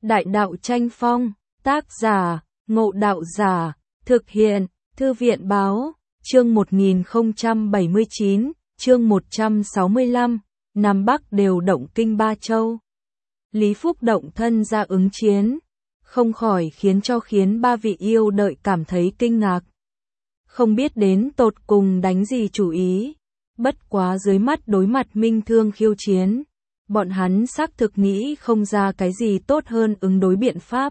Đại đạo tranh phong, tác giả, Ngộ Đạo Giả, thực hiện, Thư viện báo, chương 1079, chương 165, Nam Bắc đều động kinh ba châu. Lý Phúc động thân ra ứng chiến, không khỏi khiến ba vị yêu đợi cảm thấy kinh ngạc. Không biết đến tột cùng đánh gì chủ ý, bất quá dưới mắt đối mặt Minh Thương khiêu chiến, bọn hắn xác thực nghĩ không ra cái gì tốt hơn ứng đối biện pháp.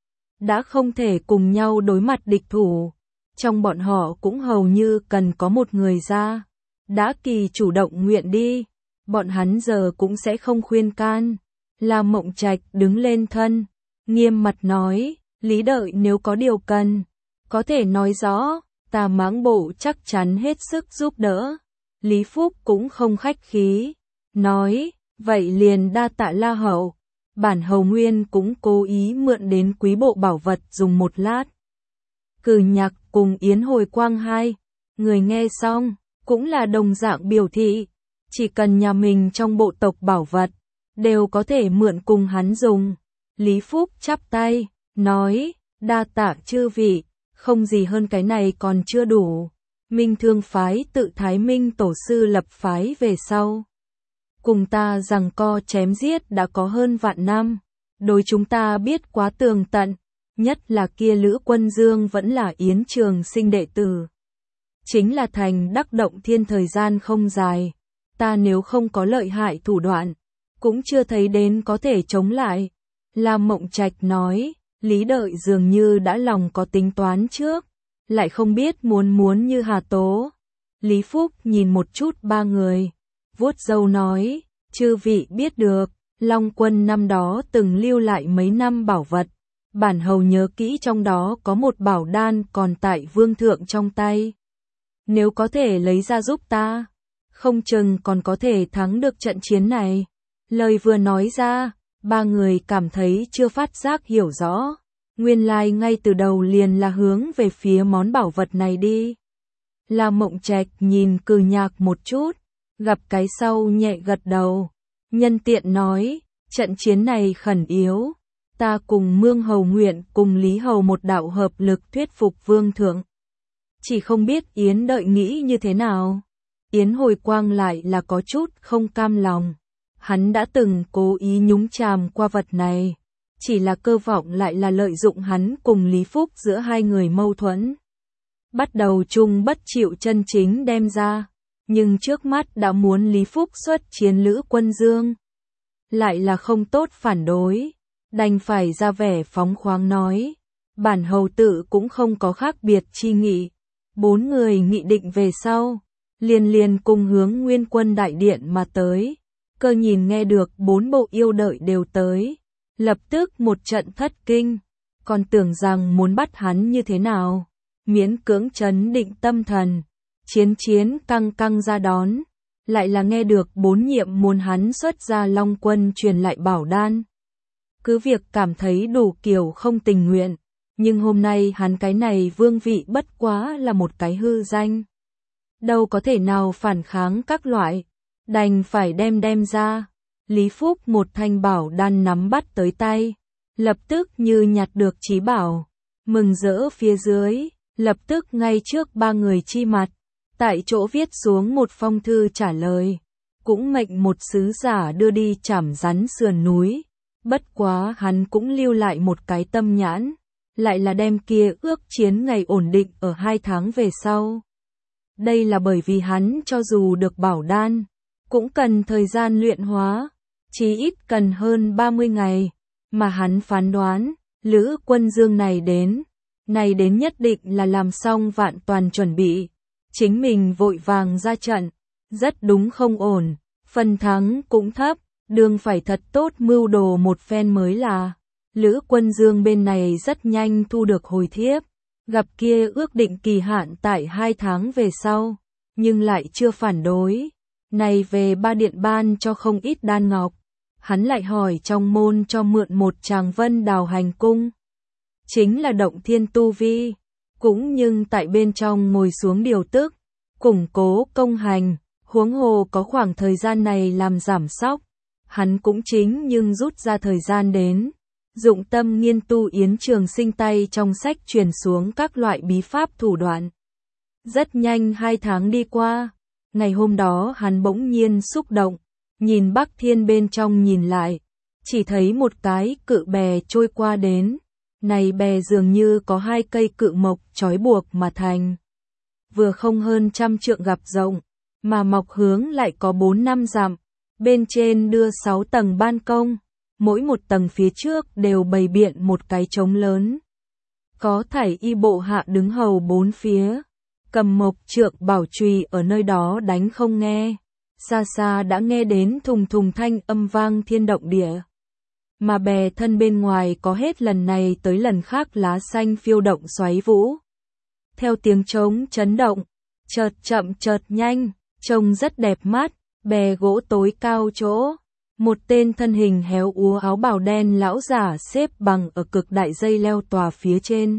Đã không thể cùng nhau đối mặt địch thủ, trong bọn họ cũng hầu như cần có một người ra. Đã kỳ chủ động nguyện đi, bọn hắn giờ cũng sẽ không khuyên can. Lam Mộng Trạch đứng lên thân, nghiêm mặt nói, Lý Đợi nếu có điều cần, có thể nói rõ, ta Mãng Bộ chắc chắn hết sức giúp đỡ. Lý Phúc cũng không khách khí, nói, vậy liền đa tạ La Hậu. Bản Hầu Nguyên cũng cố ý mượn đến quý bộ bảo vật dùng một lát. Cử Nhạc cùng Yến Hồi Quang hai người nghe xong, cũng là đồng dạng biểu thị, chỉ cần nhà mình trong bộ tộc bảo vật, đều có thể mượn cùng hắn dùng. Lý Phúc chắp tay, nói, đa tạ chư vị, không gì hơn cái này còn chưa đủ. Minh Thương phái tự Thái Minh tổ sư lập phái về sau, cùng ta giằng co chém giết đã có hơn vạn năm, đối chúng ta biết quá tường tận, nhất là kia Lữ Quân Dương vẫn là Yến Trường Sinh đệ tử. Chính là thành đắc động thiên thời gian không dài, ta nếu không có lợi hại thủ đoạn, cũng chưa thấy đến có thể chống lại. Lam Mộng Trạch nói, Lý Đợi dường như đã lòng có tính toán trước, lại không biết muốn như Hà Tố. Lý Phúc nhìn một chút ba người, vuốt râu nói, chư vị biết được, Long Quân năm đó từng lưu lại mấy năm bảo vật, bản hầu nhớ kỹ trong đó có một bảo đan còn tại vương thượng trong tay. Nếu có thể lấy ra giúp ta, không chừng còn có thể thắng được trận chiến này. Lời vừa nói ra, ba người cảm thấy chưa phát giác hiểu rõ, nguyên lai ngay từ đầu liền là hướng về phía món bảo vật này đi. Lam Mộng Trạch nhìn Cử Nhạc một chút, gặp cái sau nhẹ gật đầu, nhân tiện nói, trận chiến này khẩn yếu, ta cùng Mương Hầu nguyện cùng Lý Hầu một đạo hợp lực thuyết phục vương thượng. Chỉ không biết Yến Đợi nghĩ như thế nào. Yến Hồi Quang lại là có chút không cam lòng. Hắn đã từng cố ý nhúng chàm qua vật này, chỉ là cơ vọng lại là lợi dụng hắn cùng Lý Phúc giữa hai người mâu thuẫn. Bắt đầu chung bất chịu chân chính đem ra, nhưng trước mắt đã muốn Lý Phúc xuất chiến Lữ Quân Dương. Lại là không tốt phản đối, đành phải ra vẻ phóng khoáng nói, bản hầu tự cũng không có khác biệt chi nghị. Bốn người nghị định về sau, liền cùng hướng Nguyên Quân đại điện mà tới. Cơ nhìn nghe được bốn bộ yêu đợi đều tới, lập tức một trận thất kinh, còn tưởng rằng muốn bắt hắn như thế nào, miễn cưỡng trấn định tâm thần, chiến căng ra đón, lại là nghe được bốn nhiệm muốn hắn xuất ra Long Quân truyền lại bảo đan. Cứ việc cảm thấy đủ kiểu không tình nguyện, nhưng hôm nay hắn cái này vương vị bất quá là một cái hư danh, đâu có thể nào phản kháng các loại. Đành phải đem ra. Lý Phúc một thanh bảo đan nắm bắt tới tay, lập tức như nhặt được chí bảo, mừng rỡ phía dưới, lập tức ngay trước ba người chi mặt, tại chỗ viết xuống một phong thư trả lời, cũng mệnh một sứ giả đưa đi Trảm Rắn sườn núi. Bất quá hắn cũng lưu lại một cái tâm nhãn, lại là đem kia ước chiến ngày ổn định ở 2 tháng về sau. Đây là bởi vì hắn cho dù được bảo đan, cũng cần thời gian luyện hóa, chí ít cần hơn 30 ngày, mà hắn phán đoán, Lữ Quân Dương này đến nhất định là làm xong vạn toàn chuẩn bị, chính mình vội vàng ra trận, rất đúng không ổn, phần thắng cũng thấp, đương phải thật tốt mưu đồ một phen mới là. Lữ Quân Dương bên này rất nhanh thu được hồi thiếp, gặp kia ước định kỳ hạn tại 2 tháng về sau, nhưng lại chưa phản đối. Này về ba điện ban cho không ít đan ngọc, hắn lại hỏi trong môn cho mượn một tràng Vân Đào hành cung. Chính là động thiên tu vi, cũng nhưng tại bên trong ngồi xuống điều tức, củng cố công hành, huống hồ có khoảng thời gian này làm giảm sóc. Hắn cũng chính nhưng rút ra thời gian đến, dụng tâm nghiên tu Yến Trường Sinh tay trong sách truyền xuống các loại bí pháp thủ đoạn. Rất nhanh 2 tháng đi qua, ngày hôm đó hắn bỗng nhiên xúc động, nhìn Bắc Thiên bên trong nhìn lại, chỉ thấy một cái cự bè trôi qua đến, này bè dường như có 2 cây cự mộc trói buộc mà thành. Vừa không hơn 100 trượng gặp rộng, mà mọc hướng lại có 4-5 dặm, bên trên đưa 6 tầng ban công, mỗi một tầng phía trước đều bày biện một cái trống lớn. Có thảy y bộ hạ đứng hầu 4 phía, cầm mộc trượng bảo chùy ở nơi đó đánh không nghe, xa xa đã nghe đến thùng thùng thanh âm vang thiên động địa. Mà bè thân bên ngoài có hết lần này tới lần khác lá xanh phiêu động xoáy vũ. Theo tiếng trống chấn động, chợt chậm chợt nhanh, trông rất đẹp mắt, bè gỗ tối cao chỗ. Một tên thân hình héo úa áo bào đen lão giả xếp bằng ở cực đại dây leo tòa phía trên.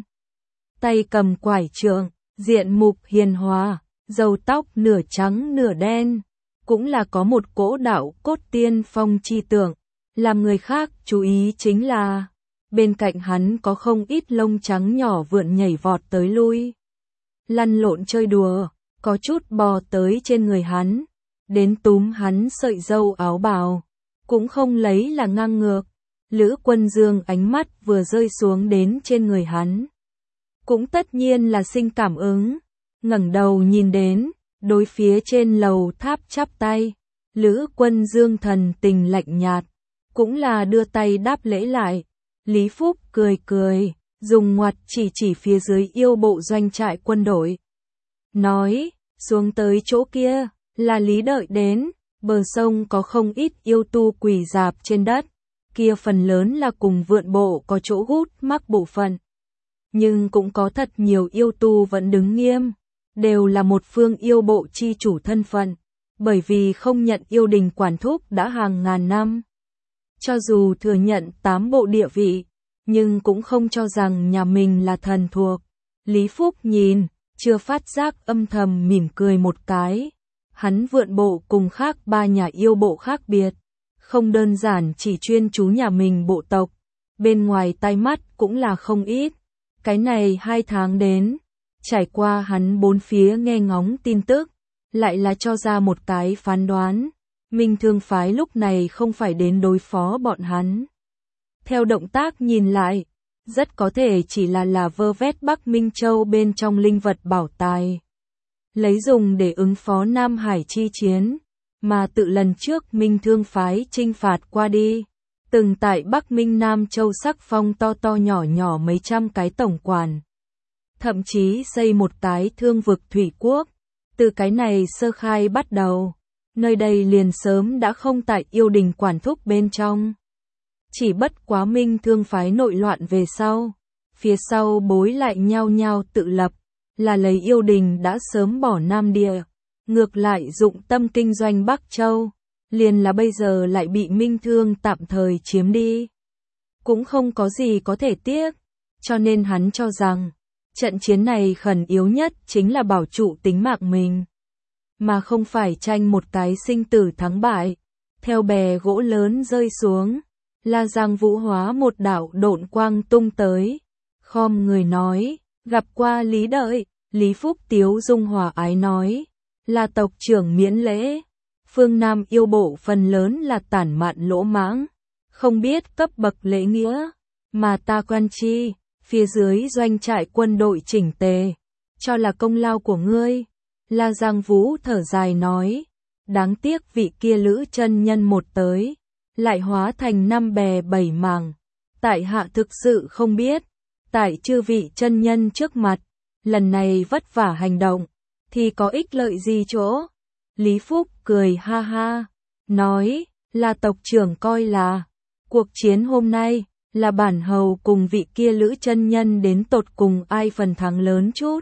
Tay cầm quải trượng, diện mục hiền hòa, râu tóc nửa trắng nửa đen. Cũng là có một cỗ đạo cốt tiên phong chi tượng. Làm người khác chú ý chính là, bên cạnh hắn có không ít lông trắng nhỏ vượn nhảy vọt tới lui. Lăn lộn chơi đùa, có chút bò tới trên người hắn, đến túm hắn sợi râu áo bào. Cũng không lấy là ngang ngược, Lữ Quân Dương ánh mắt vừa rơi xuống đến trên người hắn. Cũng tất nhiên là sinh cảm ứng, ngẩng đầu nhìn đến, đối phía trên lầu tháp chắp tay, Lữ Quân Dương thần tình lạnh nhạt, cũng là đưa tay đáp lễ lại. Lý Phúc cười cười, dùng ngoặt chỉ phía dưới yêu bộ doanh trại quân đội. Nói, xuống tới chỗ kia, là Lý đợi đến. Bờ sông có không ít yêu tu quỳ rạp trên đất, kia phần lớn là cùng vượn bộ có chỗ hút mắc bộ phận. Nhưng cũng có thật nhiều yêu tu vẫn đứng nghiêm, đều là một phương yêu bộ chi chủ thân phận, bởi vì không nhận yêu đình quản thúc đã hàng ngàn năm. Cho dù thừa nhận 8 bộ địa vị, nhưng cũng không cho rằng nhà mình là thần thuộc. Lý Phúc nhìn, chưa phát giác âm thầm mỉm cười một cái. Hắn vượn bộ cùng khác 3 nhà yêu bộ khác biệt, không đơn giản chỉ chuyên chú nhà mình bộ tộc, bên ngoài tai mắt cũng là không ít. Cái này 2 tháng đến, trải qua hắn 4 phía nghe ngóng tin tức, lại là cho ra một cái phán đoán, Minh Thương phái lúc này không phải đến đối phó bọn hắn. Theo động tác nhìn lại, rất có thể chỉ là vơ vét Bắc Minh Châu bên trong linh vật bảo tài. Lấy dùng để ứng phó Nam Hải chi chiến, mà tự lần trước Minh Thương phái chinh phạt qua đi, từng tại Bắc Minh Nam Châu sắc phong to to nhỏ nhỏ mấy trăm cái tổng quản. Thậm chí xây một cái thương vực thủy quốc, từ cái này sơ khai bắt đầu, nơi đây liền sớm đã không tại yêu đình quản thúc bên trong. Chỉ bất quá Minh Thương phái nội loạn về sau, phía sau bối lại nhao nhao tự lập. Là lấy yêu đình đã sớm bỏ Nam Địa, ngược lại dụng tâm kinh doanh Bắc Châu, liền là bây giờ lại bị Minh Thương tạm thời chiếm đi. Cũng không có gì có thể tiếc, cho nên hắn cho rằng, trận chiến này khẩn yếu nhất chính là bảo trụ tính mạng mình, mà không phải tranh một cái sinh tử thắng bại. Theo bè gỗ lớn rơi xuống, La Giang Vũ hóa một đạo độn quang tung tới, khom người nói. Gặp qua Lý đợi, Lý Phúc tiếu dung hòa ái nói, là tộc trưởng miễn lễ. Phương Nam yêu bộ phần lớn là tản mạn lỗ mãng, không biết cấp bậc lễ nghĩa, mà ta quan chi, phía dưới doanh trại quân đội chỉnh tề, cho là công lao của ngươi. La Giang Vũ thở dài nói, đáng tiếc vị kia Lữ chân nhân một tới, lại hóa thành 5 bè 7 mảng, tại hạ thực sự không biết. Tại chư vị chân nhân trước mặt, lần này vất vả hành động, thì có ích lợi gì chỗ? Lý Phúc cười ha ha, nói, là tộc trưởng coi là, cuộc chiến hôm nay, là bản hầu cùng vị kia Lữ chân nhân đến tột cùng ai phần thắng lớn chút.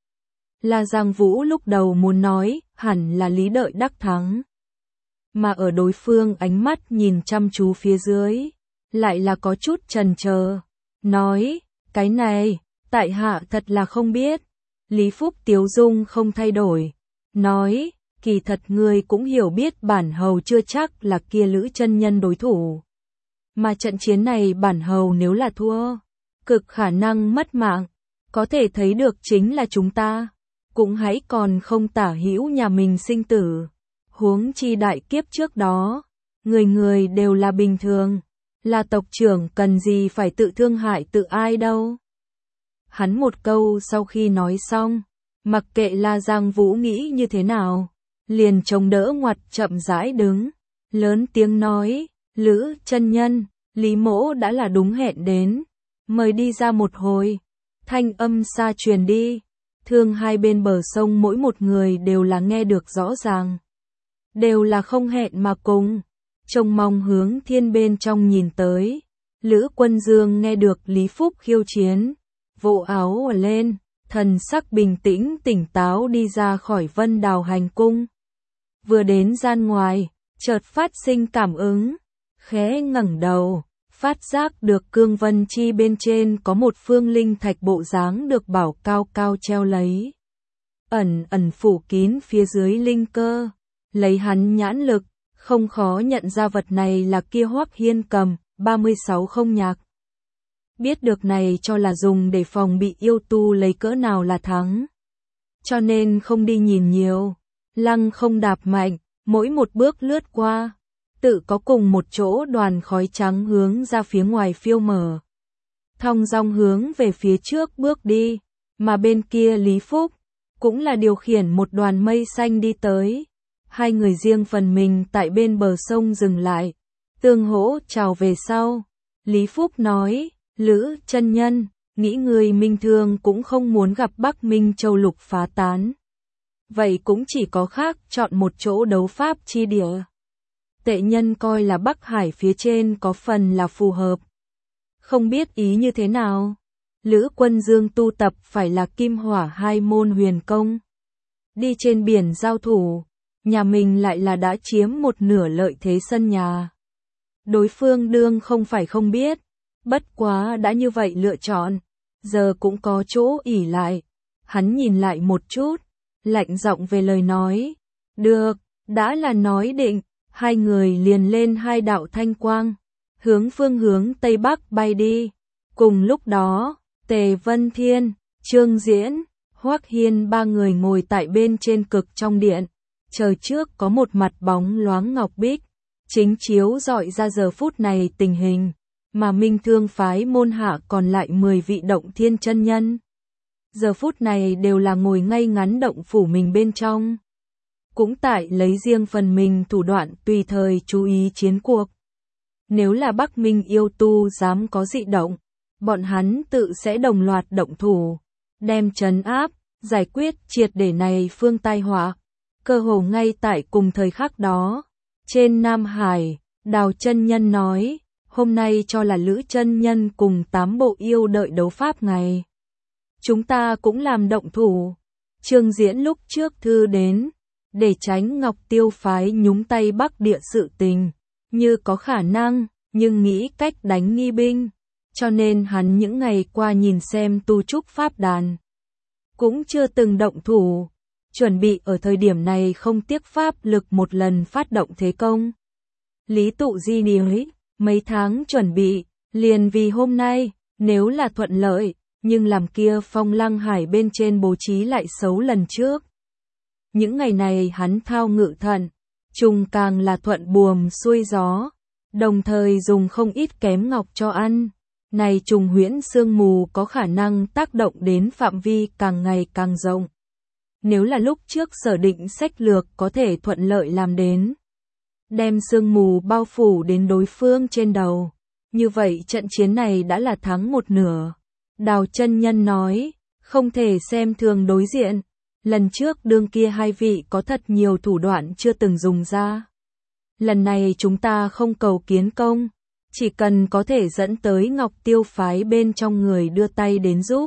La Giang Vũ lúc đầu muốn nói, hẳn là Lý đợi đắc thắng. Mà ở đối phương ánh mắt nhìn chăm chú phía dưới, lại là có chút chần chờ, nói, cái này, tại hạ thật là không biết. Lý Phúc tiếu dung không thay đổi, nói, kỳ thật ngươi cũng hiểu biết bản hầu chưa chắc là kia Lữ chân nhân đối thủ. Mà trận chiến này bản hầu nếu là thua, cực khả năng mất mạng, có thể thấy được chính là chúng ta, cũng hãy còn không tả hữu nhà mình sinh tử. Huống chi đại kiếp trước đó, người người đều là bình thường, là tộc trưởng cần gì phải tự thương hại tự ai đâu. Hắn một câu sau khi nói xong, mặc kệ La Giang Vũ nghĩ như thế nào, liền chống đỡ ngoặt chậm rãi đứng, lớn tiếng nói, Lữ chân nhân, Lý Mỗ đã là đúng hẹn đến, mời đi ra một hồi. Thanh âm xa truyền đi, thương hai bên bờ sông mỗi một người đều là nghe được rõ ràng. Đều là không hẹn mà cùng, trông mong hướng thiên bên trong nhìn tới. Lữ Quân Dương nghe được Lý Phúc khiêu chiến, vỗ áo lên, thần sắc bình tĩnh tỉnh táo đi ra khỏi Vân Đào hành cung. Vừa đến gian ngoài, chợt phát sinh cảm ứng, khẽ ngẩng đầu, phát giác được cương vân chi bên trên có một phương linh thạch bộ dáng được bảo cao cao treo lấy. Ẩn ẩn phủ kín phía dưới linh cơ, lấy hắn nhãn lực, không khó nhận ra vật này là kia Hoắc Hiên cầm, 36 không nhạc. Biết được này cho là dùng để phòng bị yêu tu lấy cỡ nào là thắng. Cho nên không đi nhìn nhiều, lăng không đạp mạnh, mỗi một bước lướt qua, tự có cùng một chỗ đoàn khói trắng hướng ra phía ngoài phiêu mở. Thong dong hướng về phía trước bước đi, mà bên kia Lý Phúc, cũng là điều khiển một đoàn mây xanh đi tới. Hai người riêng phần mình tại bên bờ sông dừng lại, tương hỗ chào về sau. Lý Phúc nói, Lữ chân nhân, nghĩ người Minh Thương cũng không muốn gặp Bắc Minh Châu Lục phá tán. Vậy cũng chỉ có khác chọn một chỗ đấu pháp chi địa. Tệ nhân coi là Bắc Hải phía trên có phần là phù hợp. Không biết ý như thế nào. Lữ Quân Dương tu tập phải là Kim Hỏa hai môn huyền công. Đi trên biển giao thủ, nhà mình lại là đã chiếm một nửa lợi thế sân nhà. Đối phương đương không phải không biết, bất quá đã như vậy lựa chọn, giờ cũng có chỗ ỉ lại. Hắn nhìn lại một chút, lạnh giọng về lời nói. Được, đã là nói định, hai người liền lên hai đạo thanh quang, hướng phương hướng Tây Bắc bay đi. Cùng lúc đó, Tề Vân Thiên, Trương Diễn, Hoắc Hiên ba người ngồi tại bên trên cực trong điện. Trời trước có một mặt bóng loáng ngọc bích, chính chiếu rọi ra giờ phút này tình hình, mà Minh Thương phái môn hạ còn lại 10 vị động thiên chân nhân. Giờ phút này đều là ngồi ngay ngắn động phủ mình bên trong. Cũng tại lấy riêng phần mình thủ đoạn tùy thời chú ý chiến cuộc. Nếu là Bắc Minh yêu tu dám có dị động, bọn hắn tự sẽ đồng loạt động thủ, đem trấn áp, giải quyết triệt để này phương tai họa. Cơ hồ ngay tại cùng thời khắc đó, trên Nam Hải, Đào chân nhân nói, hôm nay cho là Lữ chân nhân cùng 8 bộ yêu đợi đấu pháp ngày. Chúng ta cũng làm động thủ. Trương Diễn lúc trước thư đến, để tránh Ngọc Tiêu phái nhúng tay Bắc địa sự tình, như có khả năng, nhưng nghĩ cách đánh nghi binh, cho nên hắn những ngày qua nhìn xem tu trúc pháp đàn, cũng chưa từng động thủ, chuẩn bị ở thời điểm này không tiếc pháp lực một lần phát động thế công. Lý Tụ Di nói, mấy tháng chuẩn bị, liền vì hôm nay, nếu là thuận lợi, nhưng làm kia Phong Lăng Hải bên trên bố trí lại xấu lần trước. Những ngày này hắn thao ngự thận, trùng càng là thuận buồm xuôi gió, đồng thời dùng không ít kém ngọc cho ăn. Này trùng huyễn sương mù có khả năng tác động đến phạm vi càng ngày càng rộng. Nếu là lúc trước sở định sách lược có thể thuận lợi làm đến, đem sương mù bao phủ đến đối phương trên đầu, như vậy trận chiến này đã là thắng một nửa. Đào chân nhân nói, không thể xem thường đối diện, lần trước đương kia hai vị có thật nhiều thủ đoạn chưa từng dùng ra. Lần này chúng ta không cầu kiến công, chỉ cần có thể dẫn tới Ngọc Tiêu phái bên trong người đưa tay đến giúp.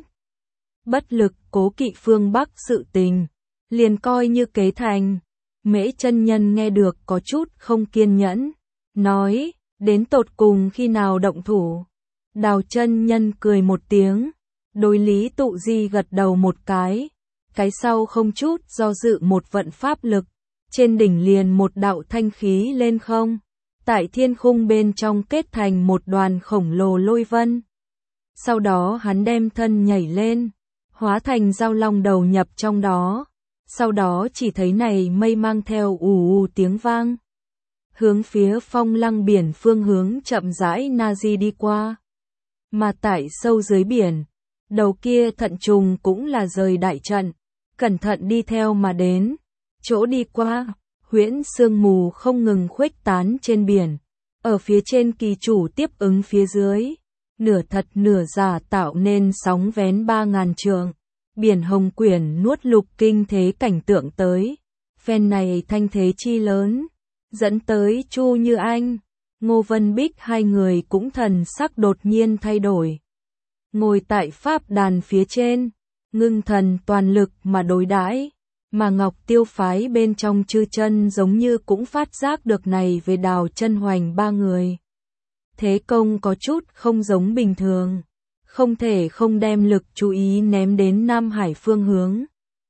Bất lực cố kỵ phương Bắc sự tình, liền coi như kế thành. Mễ chân nhân nghe được có chút không kiên nhẫn, nói, đến tột cùng khi nào động thủ. Đào chân nhân cười một tiếng, đối Lý Tụ Di gật đầu một cái sau không chút do dự một vận pháp lực, trên đỉnh liền một đạo thanh khí lên không. tại thiên khung bên trong kết thành một đoàn khổng lồ lôi vân. Sau đó hắn đem thân nhảy lên, hóa thành dao long đầu nhập trong đó. Sau đó chỉ thấy này mây mang theo ù ù tiếng vang, hướng phía Phong Lăng biển phương hướng chậm rãi na di đi qua. Mà tại sâu dưới biển, đầu kia thận trùng cũng là rời đại trận, cẩn thận đi theo mà đến. Chỗ đi qua, huyễn sương mù không ngừng khuếch tán trên biển. Ở phía trên kỳ chủ tiếp ứng phía dưới, nửa thật nửa giả tạo nên sóng vén 3.000 trượng. Biển hồng quyển nuốt lục kinh thế cảnh tượng tới. Phen này thanh thế chi lớn, dẫn tới Chu Như Anh, Ngô Vân Bích hai người cũng thần sắc đột nhiên thay đổi. Ngồi tại pháp đàn phía trên, ngưng thần toàn lực mà đối đãi, mà Ngọc Tiêu phái bên trong chư chân giống như cũng phát giác được này về Đào Chân Hoành ba người. Thế công có chút không giống bình thường, không thể không đem lực chú ý ném đến Nam Hải phương hướng.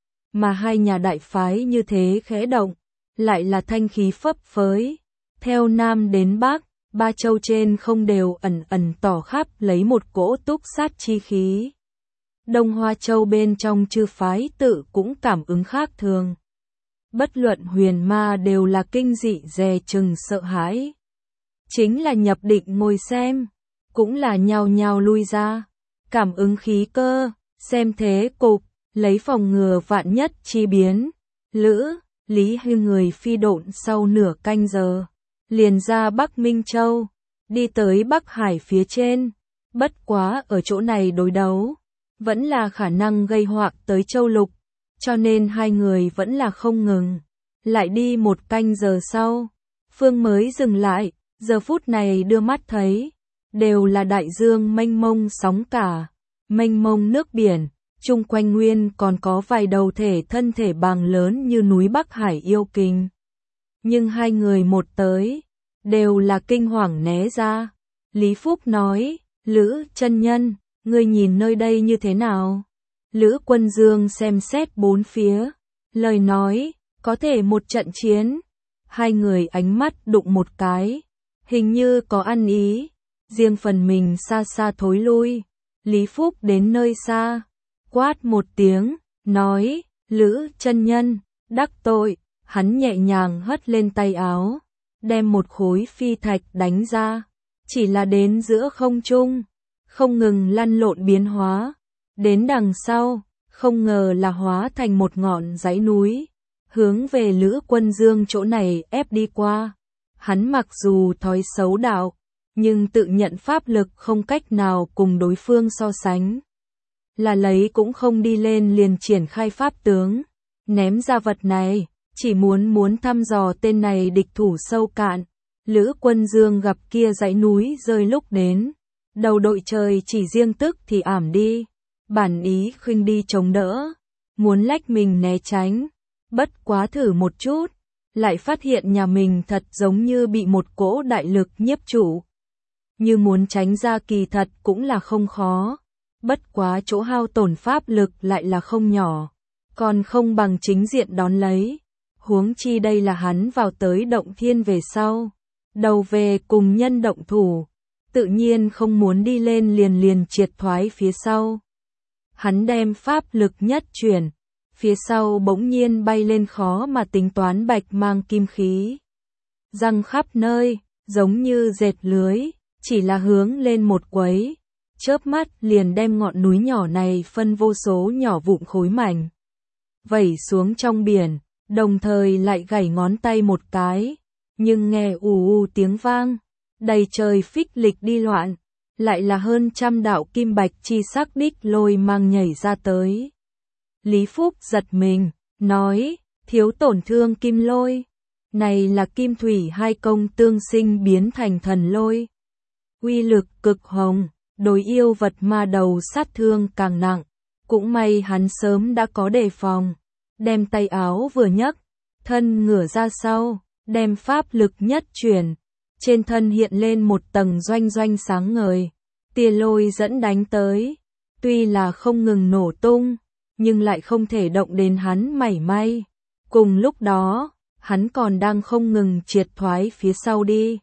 Mà hai nhà đại phái như thế khẽ động, lại là thanh khí phấp phới, theo Nam đến Bắc, ba châu trên không đều ẩn ẩn tỏ khắp lấy một cỗ túc sát chi khí. Đông Hoa Châu bên trong chư phái tự cũng cảm ứng khác thường. Bất luận huyền ma đều là kinh dị dè chừng sợ hãi. Chính là nhập định ngồi xem, cũng là nhao nhao lui ra, cảm ứng khí cơ, xem thế cục, lấy phòng ngừa vạn nhất chi biến. Lữ, Lý hai người phi độn sau nửa canh giờ, liền ra Bắc Minh Châu, đi tới Bắc Hải phía trên. Bất quá ở chỗ này đối đấu, vẫn là khả năng gây họa tới châu lục, cho nên hai người vẫn là không ngừng. Lại đi một canh giờ sau, Phương mới dừng lại, giờ phút này đưa mắt thấy, đều là đại dương mênh mông sóng cả, mênh mông nước biển, chung quanh nguyên còn có vài đầu thể thân thể bằng lớn như núi Bắc Hải yêu kinh. Nhưng hai người một tới, đều là kinh hoàng né ra. Lý Phúc nói, Lữ chân nhân, ngươi nhìn nơi đây như thế nào? Lữ Quân Dương xem xét bốn phía, lời nói, có thể một trận chiến. Hai người ánh mắt đụng một cái, hình như có ăn ý, riêng phần mình xa xa thối lui. Lý Phúc đến nơi xa, quát một tiếng, nói, Lữ chân nhân, đắc tội. Hắn nhẹ nhàng hất lên tay áo, đem một khối phi thạch đánh ra, chỉ là đến giữa không trung, không ngừng lăn lộn biến hóa. Đến đằng sau, không ngờ là hóa thành một ngọn dãy núi, hướng về Lữ Quân Dương chỗ này ép đi qua. Hắn mặc dù thói xấu đạo, nhưng tự nhận pháp lực không cách nào cùng đối phương so sánh. Là lấy cũng không đi lên liền triển khai pháp tướng, ném ra vật này, chỉ muốn thăm dò tên này địch thủ sâu cạn. Lữ Quân Dương gặp kia dãy núi rơi lúc đến, đầu đội trời chỉ riêng tức thì ảm đi, bản ý khinh đi chống đỡ, muốn lách mình né tránh, bất quá thử một chút, lại phát hiện nhà mình thật giống như bị một cỗ đại lực nhiếp chủ. Như muốn tránh ra kỳ thật cũng là không khó, bất quá chỗ hao tổn pháp lực lại là không nhỏ, còn không bằng chính diện đón lấy. Huống chi đây là hắn vào tới động thiên về sau, đầu về cùng nhân động thủ, tự nhiên không muốn đi lên liền triệt thoái phía sau. Hắn đem pháp lực nhất chuyển, phía sau bỗng nhiên bay lên khó mà tính toán bạch mang kim khí. Răng khắp nơi, giống như dệt lưới, chỉ là hướng lên một quấy, chớp mắt liền đem ngọn núi nhỏ này phân vô số nhỏ vụn khối mảnh, vẩy xuống trong biển. Đồng thời lại gảy ngón tay một cái, nhưng nghe ù ù tiếng vang, đầy trời phích lịch đi loạn, lại là hơn trăm đạo kim bạch chi sắc đích lôi mang nhảy ra tới. Lý Phúc giật mình, nói, thiếu tổn thương kim lôi, này là kim thủy hai công tương sinh biến thành thần lôi. Uy lực cực hồng, đối yêu vật ma đầu sát thương càng nặng, cũng may hắn sớm đã có đề phòng. Đem tay áo vừa nhấc, thân ngửa ra sau, đem pháp lực nhất chuyển, trên thân hiện lên một tầng doanh doanh sáng ngời, tia lôi dẫn đánh tới, tuy là không ngừng nổ tung, nhưng lại không thể động đến hắn mảy may. Cùng lúc đó, hắn còn đang không ngừng triệt thoái phía sau đi,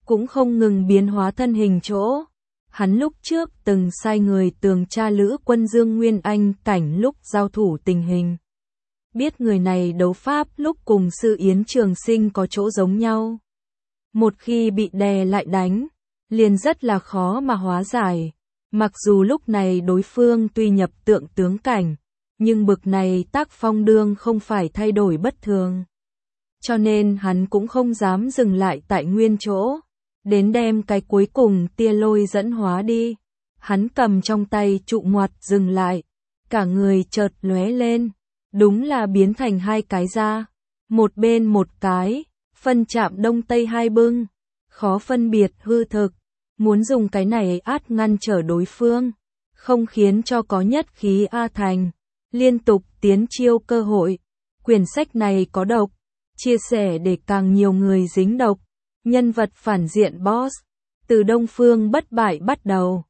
cũng không ngừng biến hóa thân hình chỗ. Hắn lúc trước từng sai người tường tra Lữ Quân Dương Nguyên Anh cảnh lúc giao thủ tình hình. Biết người này đấu pháp lúc cùng sư Yến Trường Sinh có chỗ giống nhau. Một khi bị đè lại đánh, liền rất là khó mà hóa giải. Mặc dù lúc này đối phương tuy nhập tượng tướng cảnh, nhưng bực này tác phong đương không phải thay đổi bất thường. Cho nên hắn cũng không dám dừng lại tại nguyên chỗ, đến đem cái cuối cùng tia lôi dẫn hóa đi. Hắn cầm trong tay trụ ngoặt dừng lại, cả người chợt lóe lên, đúng là biến thành hai cái ra, một bên một cái, phân chạm đông tây hai bưng, khó phân biệt hư thực, muốn dùng cái này át ngăn trở đối phương, không khiến cho có nhất khí A Thành, liên tục tiến chiêu cơ hội. Quyển sách này có độc, chia sẻ để càng nhiều người dính độc. Nhân vật phản diện boss, từ Đông Phương bất bại bắt đầu.